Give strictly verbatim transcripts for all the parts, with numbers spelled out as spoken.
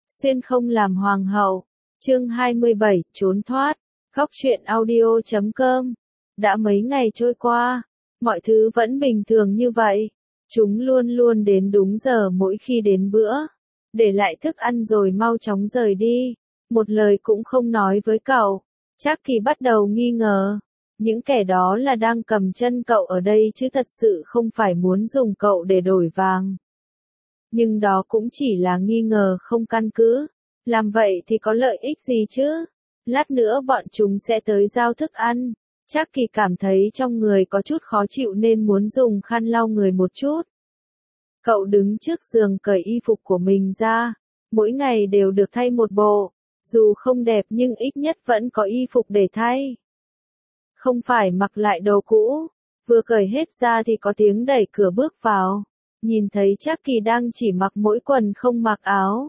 Xuyên không làm hoàng hậu. Chương hai mươi bảy, trốn thoát. Góc truyện audio chấm com. Đã mấy ngày trôi qua, mọi thứ vẫn bình thường như vậy. Chúng luôn luôn đến đúng giờ mỗi khi đến bữa, để lại thức ăn rồi mau chóng rời đi. Một lời cũng không nói với cậu. Trác Kỳ bắt đầu nghi ngờ. Những kẻ đó là đang cầm chân cậu ở đây chứ thật sự không phải muốn dùng cậu để đổi vàng. Nhưng đó cũng chỉ là nghi ngờ không căn cứ. Làm vậy thì có lợi ích gì chứ? Lát nữa bọn chúng sẽ tới giao thức ăn. Trác Kỳ cảm thấy trong người có chút khó chịu nên muốn dùng khăn lau người một chút. Cậu đứng trước giường cởi y phục của mình ra. Mỗi ngày đều được thay một bộ. Dù không đẹp nhưng ít nhất vẫn có y phục để thay. Không phải mặc lại đồ cũ. Vừa cởi hết ra thì có tiếng đẩy cửa bước vào. Nhìn thấy Trác Kỳ đang chỉ mặc mỗi quần không mặc áo.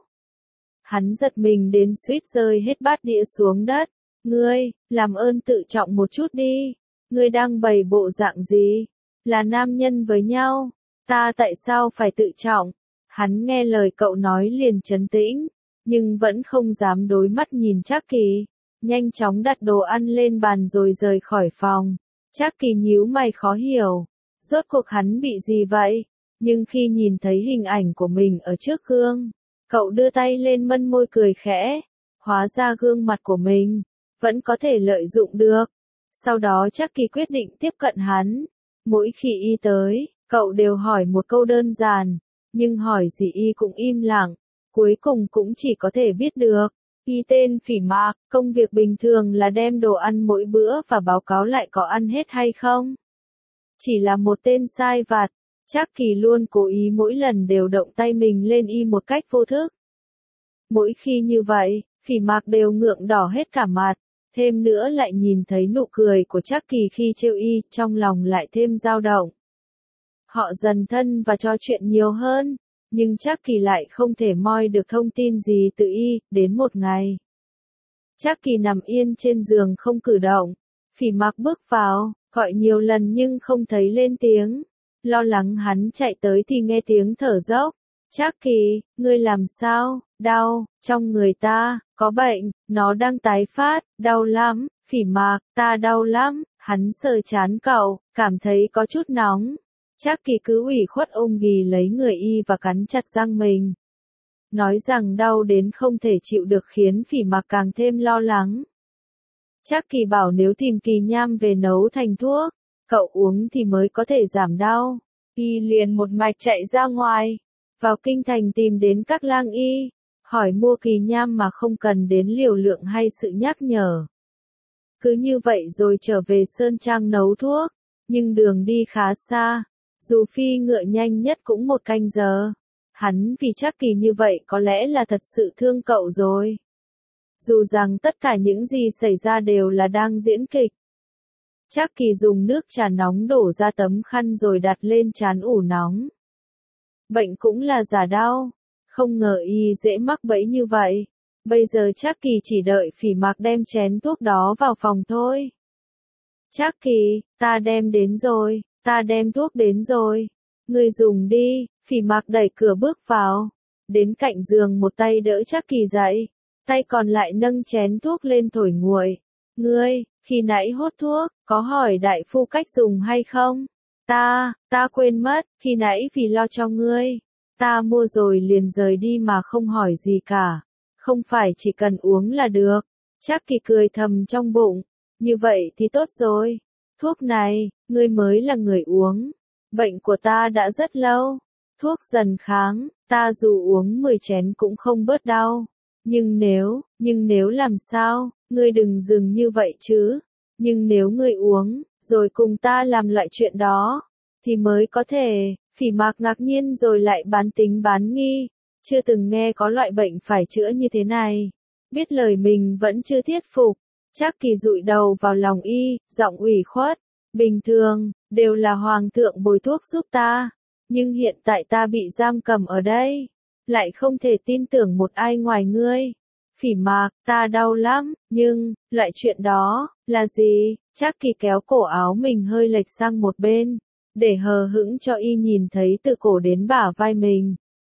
Hắn giật mình đến suýt rơi hết bát đĩa xuống đất. Ngươi, làm ơn tự trọng một chút đi. Ngươi đang bày bộ dạng gì? Là nam nhân với nhau. Ta tại sao phải tự trọng? Hắn nghe lời cậu nói liền trấn tĩnh. Nhưng vẫn không dám đối mắt nhìn Trác Kỳ. Nhanh chóng đặt đồ ăn lên bàn rồi rời khỏi phòng. Trác Kỳ nhíu mày khó hiểu. Rốt cuộc hắn bị gì vậy? Nhưng khi nhìn thấy hình ảnh của mình ở trước gương, cậu đưa tay lên mân môi cười khẽ. Hóa ra gương mặt của mình vẫn có thể lợi dụng được. Sau đó Trác Kỳ quyết định tiếp cận hắn. Mỗi khi y tới, cậu đều hỏi một câu đơn giản, nhưng hỏi gì y cũng im lặng. Cuối cùng cũng chỉ có thể biết được y tên Phỉ Mạc. Công việc bình thường là đem đồ ăn mỗi bữa và báo cáo lại có ăn hết hay không. Chỉ là một tên sai vặt. Trác Kỳ luôn cố ý mỗi lần đều động tay mình lên y một cách vô thức. Mỗi khi như vậy, Phỉ Mạc đều ngượng đỏ hết cả mặt. Thêm nữa lại nhìn thấy nụ cười của Trác Kỳ khi trêu y, trong lòng lại thêm dao động. Họ dần thân và trò chuyện nhiều hơn, nhưng Trác Kỳ lại không thể moi được thông tin gì từ y. Đến một ngày, Trác Kỳ nằm yên trên giường không cử động. Phỉ Mạc bước vào, gọi nhiều lần nhưng không thấy lên tiếng. Lo lắng hắn chạy tới thì nghe tiếng thở dốc. Trác Kỳ, ngươi làm sao? Đau, trong người ta, có bệnh, nó đang tái phát, đau lắm. Phỉ Mạc, ta đau lắm. Hắn sờ trán cậu, cảm thấy có chút nóng. Trác Kỳ cứ ủy khuất ôm ghì lấy người y và cắn chặt răng mình. Nói rằng đau đến không thể chịu được khiến Phỉ Mạc càng thêm lo lắng. Trác Kỳ bảo nếu tìm kỳ nham về nấu thành thuốc, cậu uống thì mới có thể giảm đau. Y liền một mạch chạy ra ngoài, vào kinh thành tìm đến các lang y, hỏi mua kỳ nham mà không cần đến liều lượng hay sự nhắc nhở. Cứ như vậy rồi trở về Sơn Trang nấu thuốc, nhưng đường đi khá xa, dù phi ngựa nhanh nhất cũng một canh giờ. Hắn vì Trác Kỳ như vậy có lẽ là thật sự thương cậu rồi. Dù rằng tất cả những gì xảy ra đều là đang diễn kịch. Trác Kỳ dùng nước trà nóng đổ ra tấm khăn rồi đặt lên trán ủ nóng. Bệnh cũng là giả đau. Không ngờ y dễ mắc bẫy như vậy. Bây giờ Trác Kỳ chỉ đợi Phỉ Mạc đem chén thuốc đó vào phòng thôi. Trác Kỳ, ta đem đến rồi, ta đem thuốc đến rồi. Ngươi dùng đi. Phỉ Mạc đẩy cửa bước vào. Đến cạnh giường một tay đỡ Trác Kỳ dậy. Tay còn lại nâng chén thuốc lên thổi nguội. Ngươi, khi nãy hốt thuốc, có hỏi đại phu cách dùng hay không? Ta, ta quên mất, khi nãy vì lo cho ngươi. Ta mua rồi liền rời đi mà không hỏi gì cả. Không phải chỉ cần uống là được. Trác Kỳ cười thầm trong bụng. Như vậy thì tốt rồi. Thuốc này, ngươi mới là người uống. Bệnh của ta đã rất lâu. Thuốc dần kháng, ta dù uống mười chén cũng không bớt đau. Nhưng nếu, nhưng nếu làm sao, ngươi đừng dừng như vậy chứ. Nhưng nếu ngươi uống, rồi cùng ta làm loại chuyện đó, thì mới có thể. Phỉ Mạc ngạc nhiên rồi lại bán tính bán nghi. Chưa từng nghe có loại bệnh phải chữa như thế này. Biết lời mình vẫn chưa thuyết phục. Trác Kỳ dụi đầu vào lòng y, giọng ủy khuất. Bình thường, đều là hoàng thượng bồi thuốc giúp ta. Nhưng hiện tại ta bị giam cầm ở đây. Lại không thể tin tưởng một ai ngoài ngươi. Phỉ Mạc, ta đau lắm, nhưng, loại chuyện đó, là gì? Trác Kỳ kéo cổ áo mình hơi lệch sang một bên, để hờ hững cho y nhìn thấy từ cổ đến bả vai mình.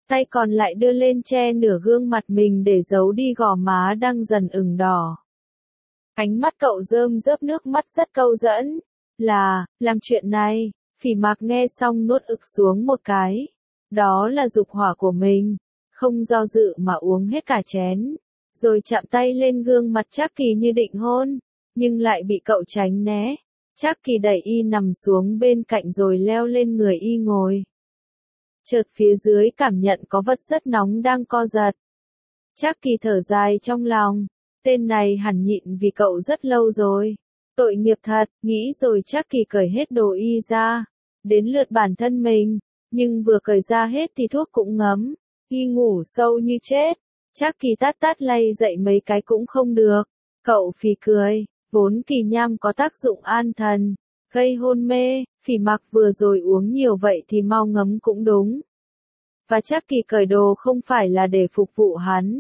tay còn lại đưa lên che nửa gương mặt mình để giấu đi gò má đang dần ửng đỏ. Ánh mắt cậu rơm rớp nước mắt rất câu dẫn. Là, làm chuyện này, Phỉ Mạc nghe xong nuốt ực xuống một cái. Đó là dục hỏa của mình, không do dự mà uống hết cả chén. Rồi chạm tay lên gương mặt Trác Kỳ như định hôn, nhưng lại bị cậu tránh né. Trác Kỳ đẩy y nằm xuống bên cạnh rồi leo lên người y ngồi. Chợt phía dưới cảm nhận có vật rất nóng đang co giật. Trác Kỳ thở dài trong lòng, tên này hẳn nhịn vì cậu rất lâu rồi. Tội nghiệp thật, nghĩ rồi Trác Kỳ cởi hết đồ y ra. Đến lượt bản thân mình, nhưng vừa cởi ra hết thì thuốc cũng ngấm. Y ngủ sâu như chết. Trác Kỳ tát tát lay dậy mấy cái cũng không được. Cậu phì cười, vốn kỳ nham có tác dụng an thần, gây hôn mê, Phỉ Mạc vừa rồi uống nhiều vậy thì mau ngấm cũng đúng. Và Trác Kỳ cởi đồ không phải là để phục vụ hắn,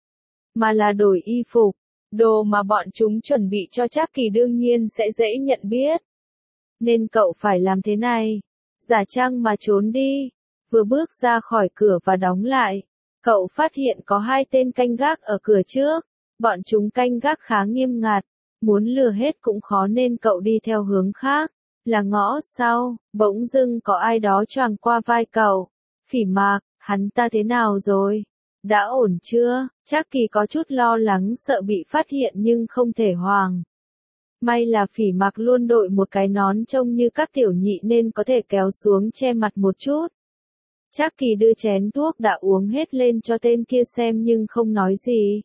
mà là đổi y phục. Đồ mà bọn chúng chuẩn bị cho Trác Kỳ đương nhiên sẽ dễ nhận biết. Nên cậu phải làm thế này, giả trang mà trốn đi. Vừa bước ra khỏi cửa và đóng lại, cậu phát hiện có hai tên canh gác ở cửa trước. Bọn chúng canh gác khá nghiêm ngặt, muốn lừa hết cũng khó nên cậu đi theo hướng khác, là ngõ sau. Bỗng dưng có ai đó choàng qua vai cậu. Phỉ Mạc, hắn ta thế nào rồi? Đã ổn chưa? Trác Kỳ có chút lo lắng sợ bị phát hiện nhưng không thể hoảng. May là Phỉ Mạc luôn đội một cái nón trông như các tiểu nhị nên có thể kéo xuống che mặt một chút. Trác Kỳ đưa chén thuốc đã uống hết lên cho tên kia xem nhưng không nói gì.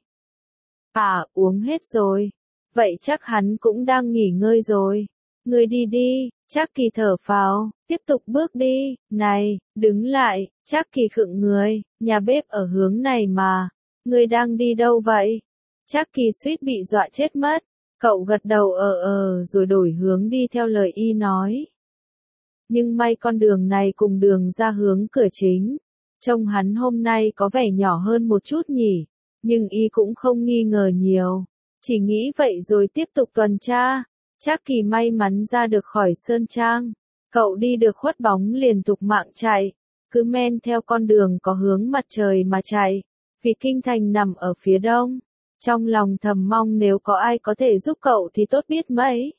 À, uống hết rồi. Vậy chắc hắn cũng đang nghỉ ngơi rồi. Ngươi đi đi. Trác Kỳ thở phào, tiếp tục bước đi. Này, đứng lại. Trác Kỳ khựng người, nhà bếp ở hướng này mà. Ngươi đang đi đâu vậy? Trác Kỳ suýt bị dọa chết mất. Cậu gật đầu ờ ờ rồi đổi hướng đi theo lời y nói. Nhưng may con đường này cùng đường ra hướng cửa chính. Trông hắn hôm nay có vẻ nhỏ hơn một chút nhỉ. Nhưng y cũng không nghi ngờ nhiều. Chỉ nghĩ vậy rồi tiếp tục tuần tra. Trác Kỳ may mắn ra được khỏi Sơn Trang. Cậu đi được khuất bóng liền tục mạng chạy. Cứ men theo con đường có hướng mặt trời mà chạy. Vì kinh thành nằm ở phía đông. Trong lòng thầm mong nếu có ai có thể giúp cậu thì tốt biết mấy.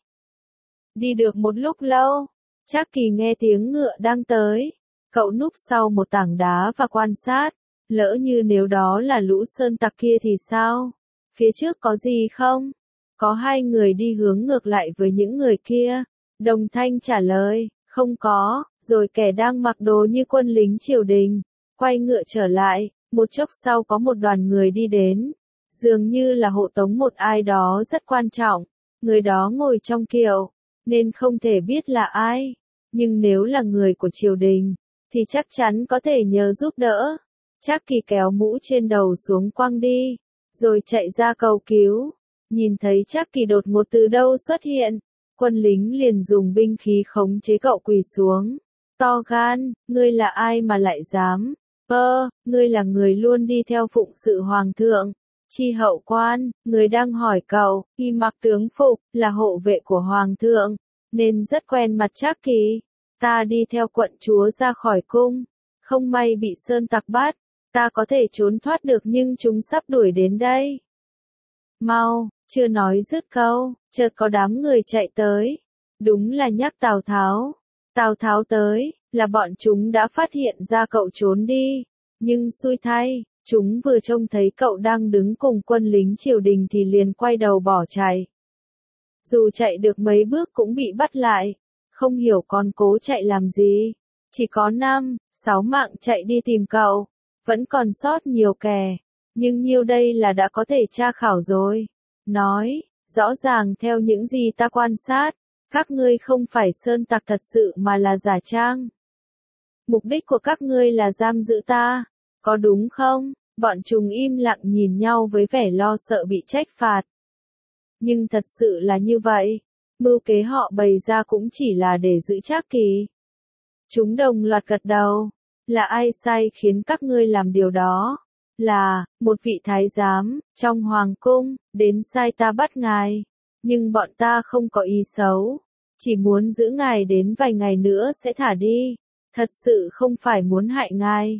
Đi được một lúc lâu, Trác Kỳ nghe tiếng ngựa đang tới. Cậu núp sau một tảng đá và quan sát. Lỡ như nếu đó là lũ sơn tặc kia thì sao? Phía trước có gì không? Có hai người đi hướng ngược lại với những người kia. Đồng thanh trả lời, không có, rồi kẻ đang mặc đồ như quân lính triều đình. Quay ngựa trở lại, một chốc sau có một đoàn người đi đến. Dường như là hộ tống một ai đó rất quan trọng. Người đó ngồi trong kiệu, nên không thể biết là ai. Nhưng nếu là người của triều đình, thì chắc chắn có thể nhờ giúp đỡ. Trác Kỳ kéo mũ trên đầu xuống quăng đi, rồi chạy ra cầu cứu. Nhìn thấy Trác Kỳ đột ngột từ đâu xuất hiện, quân lính liền dùng binh khí khống chế cậu quỳ xuống. To gan, ngươi là ai mà lại dám? Ơ, ngươi là người luôn đi theo phụng sự hoàng thượng. Chi hậu quan, người đang hỏi cậu, y mặc tướng phục, là hộ vệ của hoàng thượng, nên rất quen mặt Trác Kỳ. Ta đi theo quận chúa ra khỏi cung, không may bị sơn tặc bắt. Ta có thể trốn thoát được nhưng chúng sắp đuổi đến đây. Mau, chưa nói dứt câu, chợt có đám người chạy tới. Đúng là nhắc Tào Tháo. Tào Tháo tới, là bọn chúng đã phát hiện ra cậu trốn đi. Nhưng xui thay, chúng vừa trông thấy cậu đang đứng cùng quân lính triều đình thì liền quay đầu bỏ chạy. Dù chạy được mấy bước cũng bị bắt lại. Không hiểu còn cố chạy làm gì. Chỉ có năm, sáu mạng chạy đi tìm cậu. Vẫn còn sót nhiều kẻ, nhưng nhiêu đây là đã có thể tra khảo rồi. Nói, rõ ràng theo những gì ta quan sát, các ngươi không phải sơn tặc thật sự mà là giả trang. Mục đích của các ngươi là giam giữ ta, có đúng không? Bọn chúng im lặng nhìn nhau với vẻ lo sợ bị trách phạt. Nhưng thật sự là như vậy, mưu kế họ bày ra cũng chỉ là để giữ Trác Kỳ. Chúng đồng loạt gật đầu. Là ai sai khiến các ngươi làm điều đó? Là, một vị thái giám, trong hoàng cung, đến sai ta bắt ngài. Nhưng bọn ta không có ý xấu. Chỉ muốn giữ ngài đến vài ngày nữa sẽ thả đi. Thật sự không phải muốn hại ngài.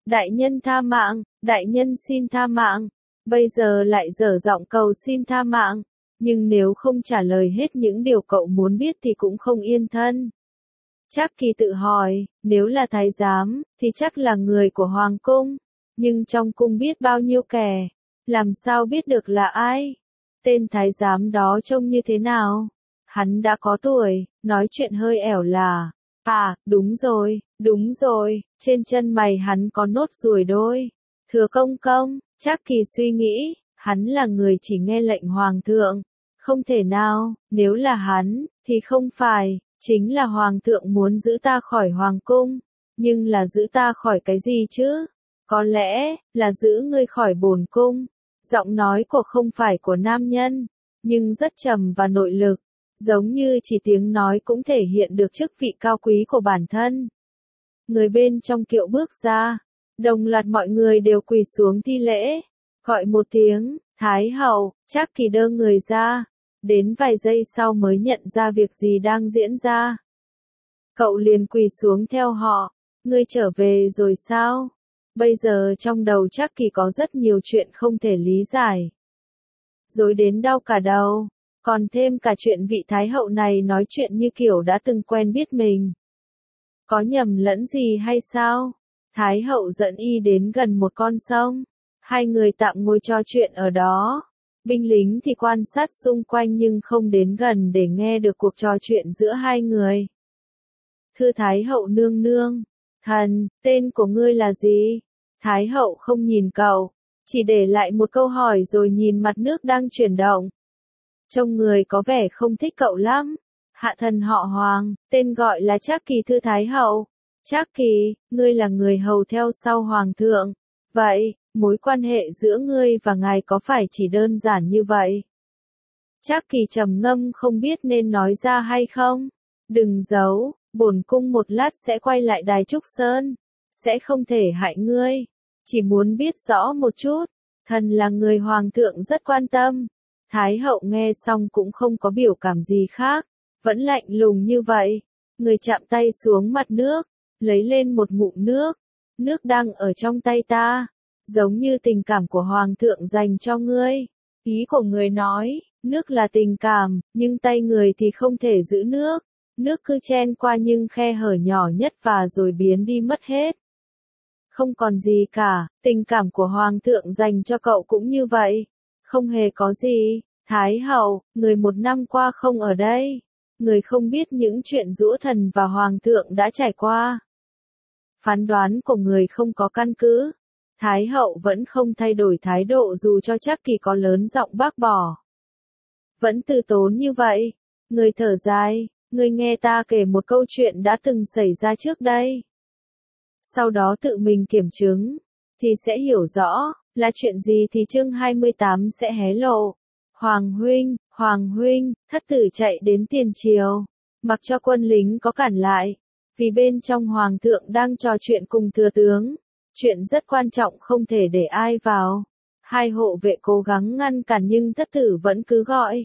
đại nhân tha mạng, đại nhân xin tha mạng. Bây giờ lại dở giọng cầu xin tha mạng, nhưng nếu không trả lời hết những điều cậu muốn biết thì cũng không yên thân. Trác Kỳ tự hỏi, nếu là thái giám, thì chắc là người của hoàng cung, nhưng trong cung biết bao nhiêu kẻ, làm sao biết được là ai? Tên thái giám đó trông như thế nào? Hắn đã có tuổi, nói chuyện hơi ẻo lả. À, đúng rồi, đúng rồi, trên chân mày hắn có nốt ruồi đôi. Thừa công công, Trác Kỳ suy nghĩ, hắn là người chỉ nghe lệnh hoàng thượng. Không thể nào, nếu là hắn, thì không phải, chính là hoàng thượng muốn giữ ta khỏi hoàng cung. Nhưng là giữ ta khỏi cái gì chứ? Có lẽ, là giữ ngươi khỏi bổn cung. Giọng nói của không phải của nam nhân, nhưng rất trầm và nội lực, giống như chỉ tiếng nói cũng thể hiện được chức vị cao quý của bản thân. Người bên trong kiệu bước ra, đồng loạt mọi người đều quỳ xuống thi lễ, gọi một tiếng, Thái hậu. Trác Kỳ đơ người ra, đến vài giây sau mới nhận ra việc gì đang diễn ra. Cậu liền quỳ xuống theo họ, ngươi trở về rồi sao? Bây giờ trong đầu Trác Kỳ có rất nhiều chuyện không thể lý giải. Rối đến đau cả đầu, còn thêm cả chuyện vị thái hậu này nói chuyện như kiểu đã từng quen biết mình. Có nhầm lẫn gì hay sao? Thái hậu dẫn y đến gần một con sông, hai người tạm ngồi trò chuyện ở đó. Binh lính thì quan sát xung quanh nhưng không đến gần để nghe được cuộc trò chuyện giữa hai người. Thưa Thái hậu nương nương, thần, tên của ngươi là gì? Thái hậu không nhìn cậu, chỉ để lại một câu hỏi rồi nhìn mặt nước đang chuyển động. Trông người có vẻ không thích cậu lắm. Hạ thần họ Hoàng, tên gọi là Trác Kỳ thưa Thái hậu. Trác Kỳ, ngươi là người hầu theo sau hoàng thượng. Vậy, mối quan hệ giữa ngươi và ngài có phải chỉ đơn giản như vậy? Trác Kỳ trầm ngâm không biết nên nói ra hay không. Đừng giấu, bổn cung một lát sẽ quay lại Đài Trúc Sơn, sẽ không thể hại ngươi. Chỉ muốn biết rõ một chút, thần là người hoàng thượng rất quan tâm. Thái hậu nghe xong cũng không có biểu cảm gì khác, vẫn lạnh lùng như vậy. Người chạm tay xuống mặt nước, lấy lên một ngụm nước. Nước đang ở trong tay ta, giống như tình cảm của hoàng thượng dành cho ngươi. Ý của người nói, nước là tình cảm, nhưng tay người thì không thể giữ nước. Nước cứ chen qua những khe hở nhỏ nhất và rồi biến đi mất hết. Không còn gì cả, tình cảm của hoàng thượng dành cho cậu cũng như vậy. Không hề có gì. Thái hậu, người một năm qua không ở đây. Người không biết những chuyện giũa thần và hoàng thượng đã trải qua. Phán đoán của người không có căn cứ. Thái hậu vẫn không thay đổi thái độ dù cho Trác Kỳ có lớn giọng bác bỏ. Vẫn từ tốn như vậy. Người thở dài, người nghe ta kể một câu chuyện đã từng xảy ra trước đây. Sau đó tự mình kiểm chứng, thì sẽ hiểu rõ, là chuyện gì thì chương hai mươi tám sẽ hé lộ. Hoàng huynh, Hoàng huynh, thất tử chạy đến tiền triều, mặc cho quân lính có cản lại, vì bên trong hoàng thượng đang trò chuyện cùng thừa tướng, chuyện rất quan trọng không thể để ai vào. Hai hộ vệ cố gắng ngăn cản nhưng thất tử vẫn cứ gọi.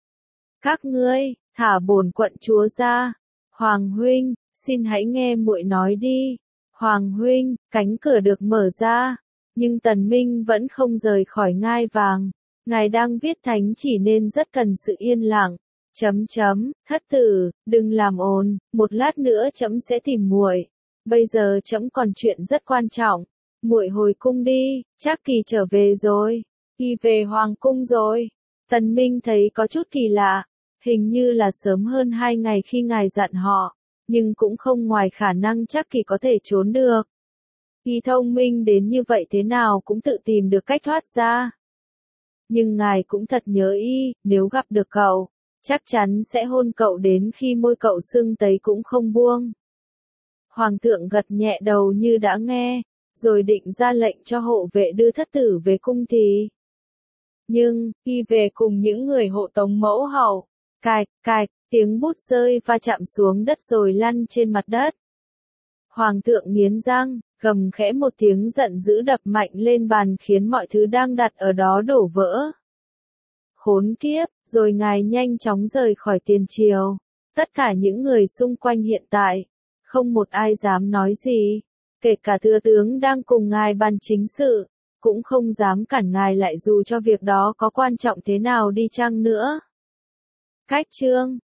Các ngươi, thả bổn quận chúa ra. Hoàng huynh, xin hãy nghe muội nói đi. Hoàng huynh, cánh cửa được mở ra, nhưng Tần Minh vẫn không rời khỏi ngai vàng. Ngài đang viết thánh chỉ nên rất cần sự yên lặng. Chấm chấm, thất tử, đừng làm ồn, một lát nữa chấm sẽ tìm muội. Bây giờ chấm còn chuyện rất quan trọng. Muội hồi cung đi, Trác Kỳ trở về rồi. Y về hoàng cung rồi. Tần Minh thấy có chút kỳ lạ, hình như là sớm hơn hai ngày khi ngài dặn họ, nhưng cũng không ngoài khả năng Trác Kỳ có thể trốn được. Y thông minh đến như vậy thế nào cũng tự tìm được cách thoát ra. Nhưng ngài cũng thật nhớ y, nếu gặp được cậu, chắc chắn sẽ hôn cậu đến khi môi cậu sưng tấy cũng không buông. Hoàng thượng gật nhẹ đầu như đã nghe, rồi định ra lệnh cho hộ vệ đưa thất tử về cung thì. Nhưng, y về cùng những người hộ tống mẫu hậu, cạch, cạch, tiếng bút rơi va chạm xuống đất rồi lăn trên mặt đất. Hoàng thượng nghiến răng, gầm khẽ một tiếng giận dữ đập mạnh lên bàn khiến mọi thứ đang đặt ở đó đổ vỡ. Khốn kiếp, rồi ngài nhanh chóng rời khỏi tiền triều. Tất cả những người xung quanh hiện tại, không một ai dám nói gì. kể cả thừa tướng đang cùng ngài bàn chính sự, cũng không dám cản ngài lại dù cho việc đó có quan trọng thế nào đi chăng nữa. Cách chương